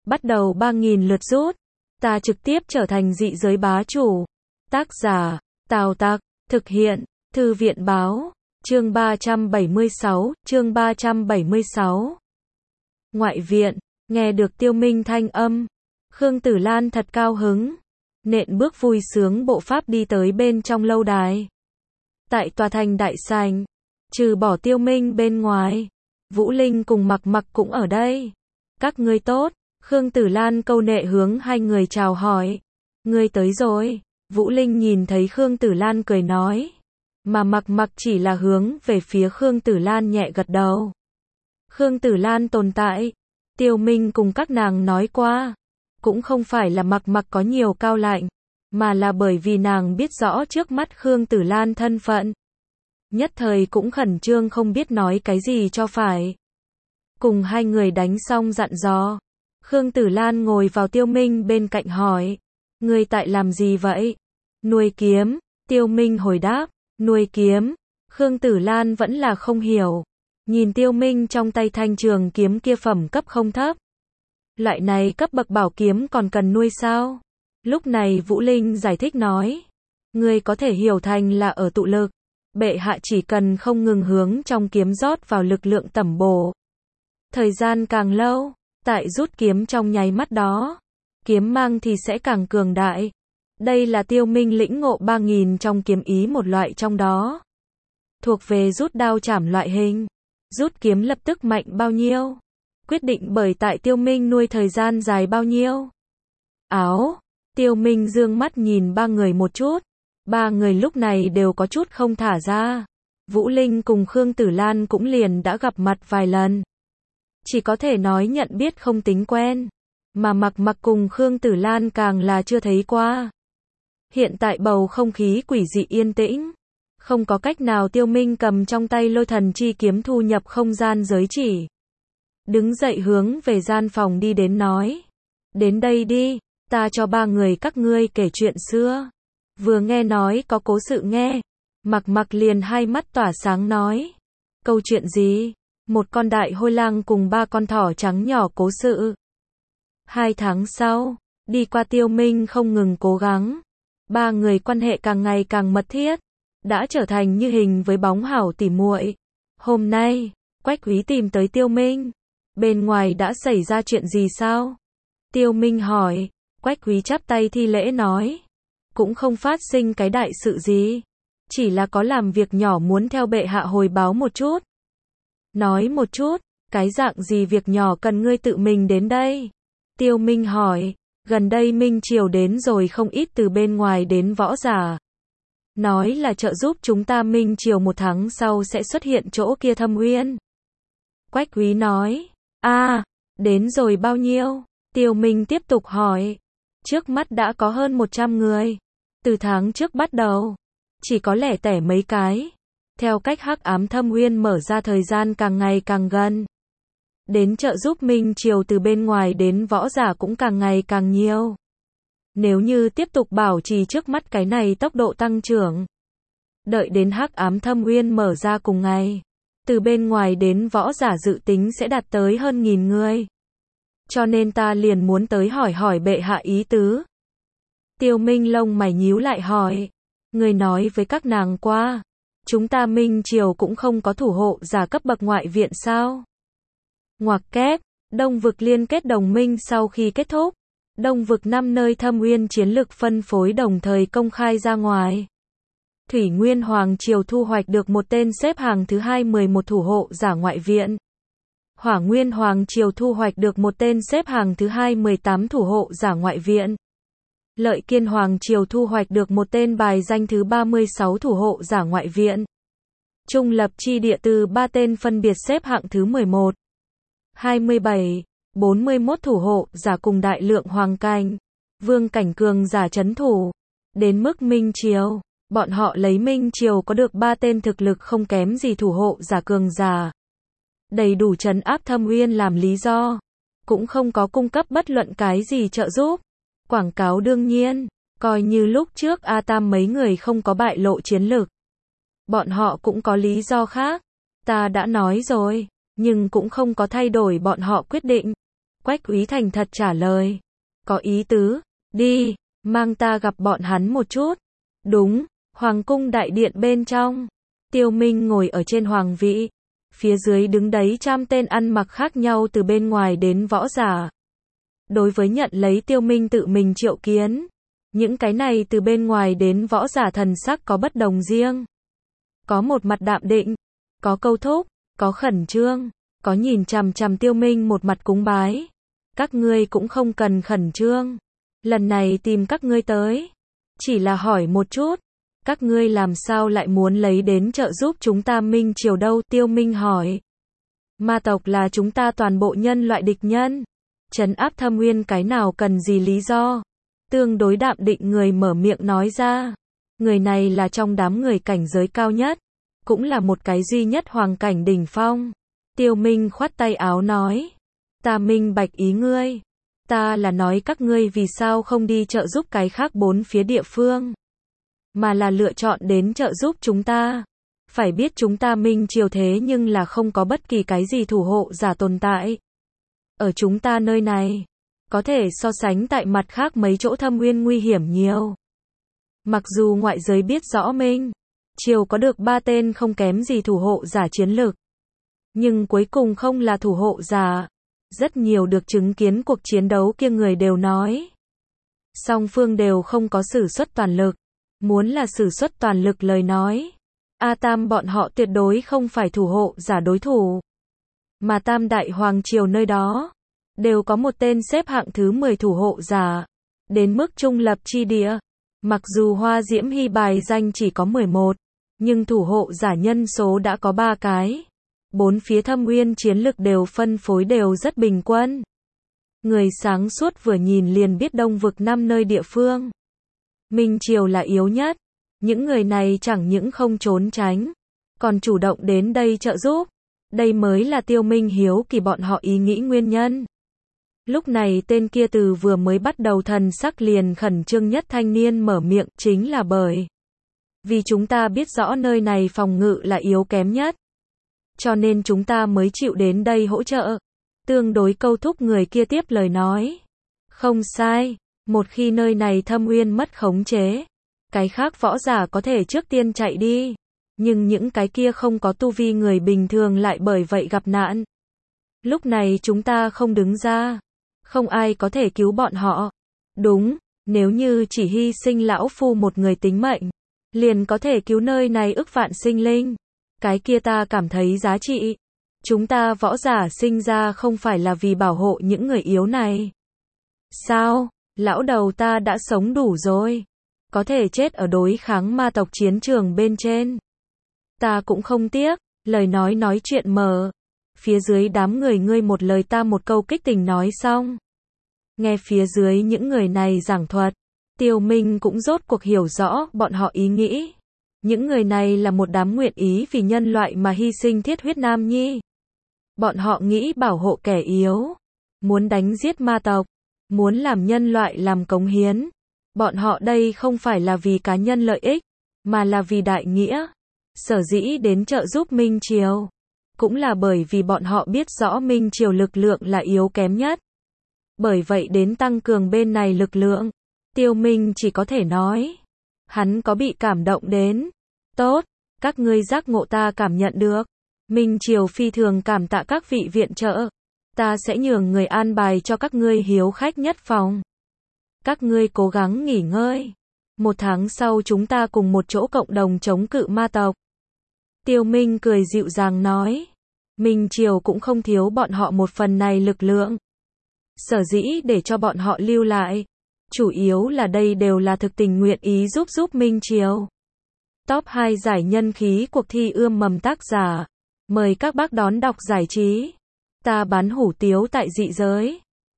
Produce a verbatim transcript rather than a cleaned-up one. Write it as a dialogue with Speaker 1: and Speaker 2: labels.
Speaker 1: bắt đầu ba nghìn lượt rút. Ta trực tiếp trở thành dị giới bá chủ. Tác giả, Tào Tặc, thực hiện, Thư viện báo, chương ba trăm bảy mươi sáu, chương ba trăm bảy mươi sáu. Ngoại viện, nghe được Tiêu Minh thanh âm, Khương Tử Lan thật cao hứng, nện bước vui sướng bộ pháp đi tới bên trong lâu đài. Tại tòa thành đại sảnh, trừ bỏ Tiêu Minh bên ngoài, Vũ Linh cùng Mặc Mặc cũng ở đây. Các ngươi tốt, Khương Tử Lan câu nệ hướng hai người chào hỏi. Ngươi tới rồi. Vũ Linh nhìn thấy Khương Tử Lan cười nói, mà Mặc Mặc chỉ là hướng về phía Khương Tử Lan nhẹ gật đầu. Khương Tử Lan tồn tại, Tiêu Minh cùng các nàng nói qua, cũng không phải là Mặc Mặc có nhiều cao lạnh, mà là bởi vì nàng biết rõ trước mắt Khương Tử Lan thân phận. Nhất thời cũng khẩn trương không biết nói cái gì cho phải. Cùng hai người đánh xong dặn dò, Khương Tử Lan ngồi vào Tiêu Minh bên cạnh hỏi, ngươi tại làm gì vậy? Nuôi kiếm, Tiêu Minh hồi đáp, nuôi kiếm. Khương Tử Lan vẫn là không hiểu, nhìn Tiêu Minh trong tay thanh trường kiếm kia phẩm cấp không thấp. Loại này cấp bậc bảo kiếm còn cần nuôi sao? Lúc này Vũ Linh giải thích nói, ngươi có thể hiểu thành là ở tụ lực. Bệ hạ chỉ cần không ngừng hướng trong kiếm rót vào lực lượng tẩm bổ. Thời gian càng lâu, tại rút kiếm trong nháy mắt đó, kiếm mang thì sẽ càng cường đại. Đây là Tiêu Minh lĩnh ngộ ba nghìn trong kiếm ý một loại trong đó. Thuộc về rút đao chảm loại hình. Rút kiếm lập tức mạnh bao nhiêu? Quyết định bởi tại Tiêu Minh nuôi thời gian dài bao nhiêu. Áo, Tiêu Minh dương mắt nhìn ba người một chút. Ba người lúc này đều có chút không thả ra. Vũ Linh cùng Khương Tử Lan cũng liền đã gặp mặt vài lần. Chỉ có thể nói nhận biết không tính quen. Mà Mặc Mặc cùng Khương Tử Lan càng là chưa thấy qua. Hiện tại bầu không khí quỷ dị yên tĩnh. Không có cách nào Tiêu Minh cầm trong tay lôi thần chi kiếm thu nhập không gian giới chỉ. Đứng dậy hướng về gian phòng đi đến nói. Đến đây đi, ta cho ba người các ngươi kể chuyện xưa. Vừa nghe nói có cố sự nghe, Mặc Mặc liền hai mắt tỏa sáng nói. Câu chuyện gì? Một con đại hôi lang cùng ba con thỏ trắng nhỏ cố sự. Hai tháng sau, đi qua Tiêu Minh không ngừng cố gắng. Ba người quan hệ càng ngày càng mật thiết, đã trở thành như hình với bóng hảo tỉ muội. Hôm nay, Quách Quý tìm tới Tiêu Minh. Bên ngoài đã xảy ra chuyện gì sao? Tiêu Minh hỏi. Quách Quý chắp tay thi lễ nói. Cũng không phát sinh cái đại sự gì. Chỉ là có làm việc nhỏ muốn theo bệ hạ hồi báo một chút. Nói một chút, cái dạng gì việc nhỏ cần ngươi tự mình đến đây? Tiêu Minh hỏi. Gần đây Minh Triều đến rồi không ít từ bên ngoài đến võ giả. Nói là trợ giúp chúng ta Minh Triều một tháng sau sẽ xuất hiện chỗ kia Thâm Uyên. Quách Quý nói. a à, đến rồi bao nhiêu? Tiêu Minh tiếp tục hỏi. Trước mắt đã có hơn một trăm người. Từ tháng trước bắt đầu, chỉ có lẻ tẻ mấy cái. Theo cách Hắc Ám Thâm Uyên mở ra thời gian càng ngày càng gần. Đến trợ giúp Minh Triều từ bên ngoài đến võ giả cũng càng ngày càng nhiều. Nếu như tiếp tục bảo trì trước mắt cái này tốc độ tăng trưởng, đợi đến Hắc Ám Thâm Uyên mở ra cùng ngày, từ bên ngoài đến võ giả dự tính sẽ đạt tới hơn nghìn người. Cho nên ta liền muốn tới hỏi hỏi bệ hạ ý tứ. Tiêu Minh lông mày nhíu lại hỏi. Người nói với các nàng qua, chúng ta Minh Triều cũng không có thủ hộ giả cấp bậc ngoại viện sao? Ngoặc kép, Đông vực liên kết đồng minh sau khi kết thúc. Đông vực năm nơi Thâm Uyên chiến lực phân phối đồng thời công khai ra ngoài. Thủy Nguyên Hoàng Triều thu hoạch được một tên xếp hàng thứ hai mười một thủ hộ giả ngoại viện. Hỏa Nguyên Hoàng Triều thu hoạch được một tên xếp hàng thứ hai mười tám thủ hộ giả ngoại viện. Lợi Kiên Hoàng Triều thu hoạch được một tên bài danh thứ ba mươi sáu thủ hộ giả ngoại viện. Trung Lập Chi Địa từ ba tên phân biệt xếp hạng thứ mười một, hai mươi bảy, bốn mươi mốt thủ hộ giả cùng đại lượng hoàng cảnh, vương cảnh cường giả trấn thủ. Đến mức Minh Triều, bọn họ lấy Minh Triều có được ba tên thực lực không kém gì thủ hộ giả cường giả. Đầy đủ trấn áp Thâm Uyên làm lý do. Cũng không có cung cấp bất luận cái gì trợ giúp. Quảng cáo đương nhiên, coi như lúc trước A Tam mấy người không có bại lộ chiến lực. Bọn họ cũng có lý do khác. Ta đã nói rồi, nhưng cũng không có thay đổi bọn họ quyết định. Quách Úy thành thật trả lời. Có ý tứ, đi, mang ta gặp bọn hắn một chút. Đúng, hoàng cung đại điện bên trong. Tiêu Minh ngồi ở trên hoàng vị. Phía dưới đứng đấy trăm tên ăn mặc khác nhau từ bên ngoài đến võ giả. Đối với nhận lấy Tiêu Minh tự mình triệu kiến. Những cái này từ bên ngoài đến võ giả thần sắc có bất đồng riêng. Có một mặt đạm định, có câu thúc, có khẩn trương, có nhìn chằm chằm Tiêu Minh một mặt cúng bái. Các ngươi cũng không cần khẩn trương. Lần này tìm các ngươi tới. Chỉ là hỏi một chút. Các ngươi làm sao lại muốn lấy đến trợ giúp chúng ta Minh Triều đâu? Tiêu Minh hỏi. Ma tộc là chúng ta toàn bộ nhân loại địch nhân. Trấn áp Thâm Uyên cái nào cần gì lý do? Tương đối đạm định người mở miệng nói ra. Người này là trong đám người cảnh giới cao nhất. Cũng là một cái duy nhất hoàng cảnh đỉnh phong. Tiêu Minh khoát tay áo nói. Ta minh bạch ý ngươi. Ta là nói các ngươi vì sao không đi trợ giúp cái khác bốn phía địa phương. Mà là lựa chọn đến trợ giúp chúng ta. Phải biết chúng ta Minh Triều thế nhưng là không có bất kỳ cái gì thủ hộ giả tồn tại. Ở chúng ta nơi này. Có thể so sánh tại mặt khác mấy chỗ Thâm Uyên nguy hiểm nhiều. Mặc dù ngoại giới biết rõ Minh Triều có được ba tên không kém gì thủ hộ giả chiến lực. Nhưng cuối cùng không là thủ hộ giả. Rất nhiều được chứng kiến cuộc chiến đấu kia người đều nói. Song phương đều không có sử xuất toàn lực. Muốn là sử xuất toàn lực lời nói. A Tam bọn họ tuyệt đối không phải thủ hộ giả đối thủ. Mà Tam Đại Hoàng Triều nơi đó. Đều có một tên xếp hạng thứ mười thủ hộ giả. Đến mức trung lập chi địa. Mặc dù Hoa Diễm Hy bài danh chỉ có mười một. Nhưng thủ hộ giả nhân số đã có ba cái. Bốn phía Thâm Uyên chiến lực đều phân phối đều rất bình quân. Người sáng suốt vừa nhìn liền biết Đông Vực năm nơi địa phương. Minh Triều là yếu nhất. Những người này chẳng những không trốn tránh. Còn chủ động đến đây trợ giúp. Đây mới là Tiêu Minh hiếu kỳ bọn họ ý nghĩ nguyên nhân. Lúc này tên kia từ vừa mới bắt đầu thần sắc liền khẩn trương nhất thanh niên mở miệng chính là bởi. Vì chúng ta biết rõ nơi này phòng ngự là yếu kém nhất. Cho nên chúng ta mới chịu đến đây hỗ trợ. Tương đối câu thúc người kia tiếp lời nói. Không sai, một khi nơi này Thâm Uyên mất khống chế. Cái khác võ giả có thể trước tiên chạy đi. Nhưng những cái kia không có tu vi người bình thường lại bởi vậy gặp nạn. Lúc này chúng ta không đứng ra. Không ai có thể cứu bọn họ. Đúng, nếu như chỉ hy sinh lão phu một người tính mệnh. Liền có thể cứu nơi này ức vạn sinh linh. Cái kia ta cảm thấy giá trị. Chúng ta võ giả sinh ra không phải là vì bảo hộ những người yếu này. Sao? Lão đầu ta đã sống đủ rồi. Có thể chết ở đối kháng ma tộc chiến trường bên trên. Ta cũng không tiếc. Lời nói nói chuyện mờ. Phía dưới đám người ngươi một lời ta một câu kích tình nói xong. Nghe phía dưới những người này giảng thuật. Tiêu Minh cũng rốt cuộc hiểu rõ bọn họ ý nghĩ. Những người này là một đám nguyện ý vì nhân loại mà hy sinh thiết huyết nam nhi. Bọn họ nghĩ bảo hộ kẻ yếu. Muốn đánh giết ma tộc. Muốn làm nhân loại làm cống hiến. Bọn họ đây không phải là vì cá nhân lợi ích. Mà là vì đại nghĩa. Sở dĩ đến trợ giúp Minh Triều. Cũng là bởi vì bọn họ biết rõ Minh Triều lực lượng là yếu kém nhất. Bởi vậy đến tăng cường bên này lực lượng. Tiêu Minh chỉ có thể nói. Hắn có bị cảm động đến. Tốt, các ngươi giác ngộ ta cảm nhận được. Minh Triều phi thường cảm tạ các vị viện trợ. Ta sẽ nhường người an bài cho các ngươi hiếu khách nhất phòng. Các ngươi cố gắng nghỉ ngơi. Một tháng sau chúng ta cùng một chỗ cộng đồng chống cự ma tộc. Tiêu Minh cười dịu dàng nói. Minh Triều cũng không thiếu bọn họ một phần này lực lượng. Sở dĩ để cho bọn họ lưu lại. Chủ yếu là đây đều là thực tình nguyện ý giúp giúp Minh Triều. Top hai giải nhân khí cuộc thi ươm mầm tác giả. Mời các bác đón đọc giải trí. Ta bán hủ tiếu tại dị giới.